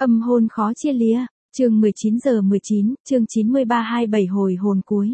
Âm hôn khó chia lìa, chương 19:19, chương 9327 hồi hồn cuối.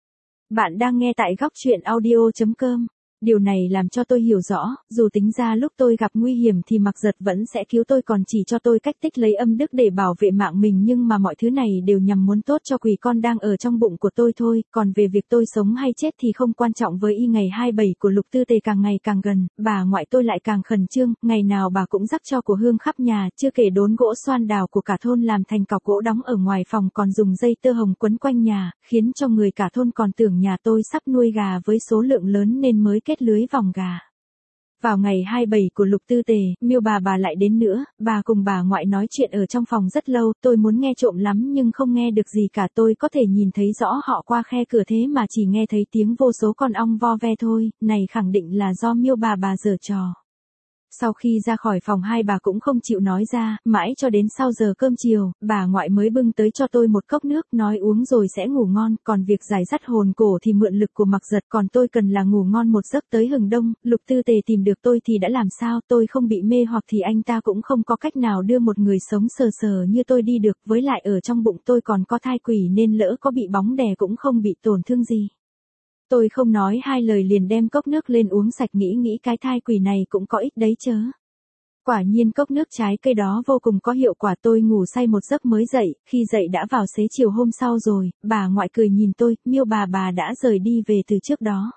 Bạn đang nghe tại góc truyện audio.com. Điều này làm cho tôi hiểu rõ, dù tính ra lúc tôi gặp nguy hiểm thì Mặc Giật vẫn sẽ cứu tôi, còn chỉ cho tôi cách tích lấy âm đức để bảo vệ mạng mình, nhưng mà mọi thứ này đều nhằm muốn tốt cho quỷ con đang ở trong bụng của tôi thôi, còn về việc tôi sống hay chết thì không quan trọng. Với y ngày 27 của Lục Tư Tề càng ngày càng gần, bà ngoại tôi lại càng khẩn trương, ngày nào bà cũng rắc cho của hương khắp nhà, chưa kể đốn gỗ xoan đào của cả thôn làm thành cọc gỗ đóng ở ngoài phòng, còn dùng dây tơ hồng quấn quanh nhà, khiến cho người cả thôn còn tưởng nhà tôi sắp nuôi gà với số lượng lớn nên mới kết lưới vòng gà. Vào ngày 27 của Lục Tư Tề, Miêu bà lại đến nữa, bà cùng bà ngoại nói chuyện ở trong phòng rất lâu, tôi muốn nghe trộm lắm nhưng không nghe được gì cả, tôi có thể nhìn thấy rõ họ qua khe cửa thế mà chỉ nghe thấy tiếng vô số con ong vo ve thôi, này khẳng định là do Miêu bà giở trò. Sau khi ra khỏi phòng hai bà cũng không chịu nói ra, mãi cho đến sau giờ cơm chiều, bà ngoại mới bưng tới cho tôi một cốc nước, nói uống rồi sẽ ngủ ngon, còn việc giải dắt hồn cổ thì mượn lực của Mặc Giật, còn tôi cần là ngủ ngon một giấc tới hừng đông. Lục Tư Tề tìm được tôi thì đã làm sao, tôi không bị mê hoặc thì anh ta cũng không có cách nào đưa một người sống sờ sờ như tôi đi được, với lại ở trong bụng tôi còn có thai quỷ nên lỡ có bị bóng đè cũng không bị tổn thương gì. Tôi không nói hai lời liền đem cốc nước lên uống sạch, nghĩ cái thai quỷ này cũng có ích đấy chớ. Quả nhiên cốc nước trái cây đó vô cùng có hiệu quả, tôi ngủ say một giấc mới dậy, khi dậy đã vào xế chiều hôm sau rồi, bà ngoại cười nhìn tôi, Miêu bà đã rời đi về từ trước đó.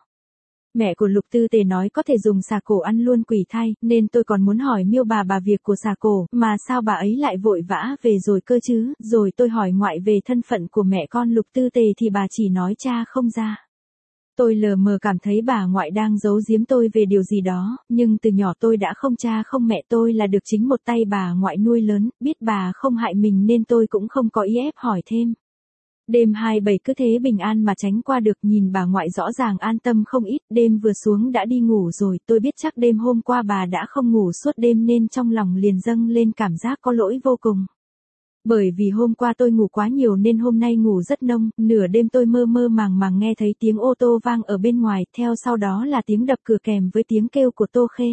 Mẹ của Lục Tư Tề nói có thể dùng xà cổ ăn luôn quỷ thai, nên tôi còn muốn hỏi Miêu bà việc của xà cổ, mà sao bà ấy lại vội vã về rồi cơ chứ, rồi tôi hỏi ngoại về thân phận của mẹ con Lục Tư Tề thì bà chỉ nói cha không ra. Tôi lờ mờ cảm thấy bà ngoại đang giấu giếm tôi về điều gì đó, nhưng từ nhỏ tôi đã không cha không mẹ, tôi là được chính một tay bà ngoại nuôi lớn, biết bà không hại mình nên tôi cũng không có ý ép hỏi thêm. Đêm 27 cứ thế bình an mà tránh qua được, nhìn bà ngoại rõ ràng an tâm không ít, đêm vừa xuống đã đi ngủ rồi, tôi biết chắc đêm hôm qua bà đã không ngủ suốt đêm nên trong lòng liền dâng lên cảm giác có lỗi vô cùng. Bởi vì hôm qua tôi ngủ quá nhiều nên hôm nay ngủ rất nông, nửa đêm tôi mơ màng nghe thấy tiếng ô tô vang ở bên ngoài, theo sau đó là tiếng đập cửa kèm với tiếng kêu của Tô Khê.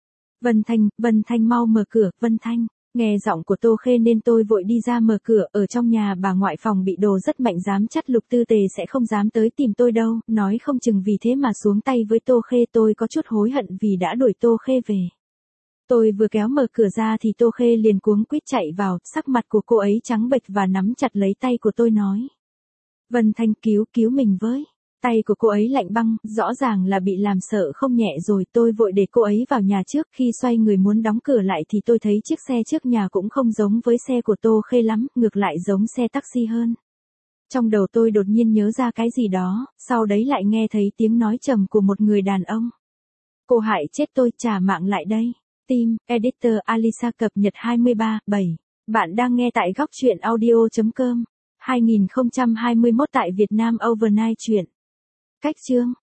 Vân Thanh mau mở cửa, Vân Thanh. Nghe giọng của Tô Khê nên tôi vội đi ra mở cửa, ở trong nhà bà ngoại phòng bị đồ rất mạnh, dám chắc Lục Tư Tề sẽ không dám tới tìm tôi đâu, nói không chừng vì thế mà xuống tay với Tô Khê, tôi có chút hối hận vì đã đuổi Tô Khê về. Tôi vừa kéo mở cửa ra thì Tô Khê liền cuống quýt chạy vào, sắc mặt của cô ấy trắng bệch và nắm chặt lấy tay của tôi nói. Vân Thanh, cứu mình với. Tay của cô ấy lạnh băng, rõ ràng là bị làm sợ không nhẹ rồi, tôi vội để cô ấy vào nhà trước, khi xoay người muốn đóng cửa lại thì tôi thấy chiếc xe trước nhà cũng không giống với xe của Tô Khê lắm, ngược lại giống xe taxi hơn. Trong đầu tôi đột nhiên nhớ ra cái gì đó, sau đấy lại nghe thấy tiếng nói trầm của một người đàn ông. Cô hại chết tôi, trả mạng lại đây. Team, Editor Alisa cập nhật 23/7. Bạn đang nghe tại góc truyện audio.com. 2021 tại Việt Nam Overnight truyện. Cách chương.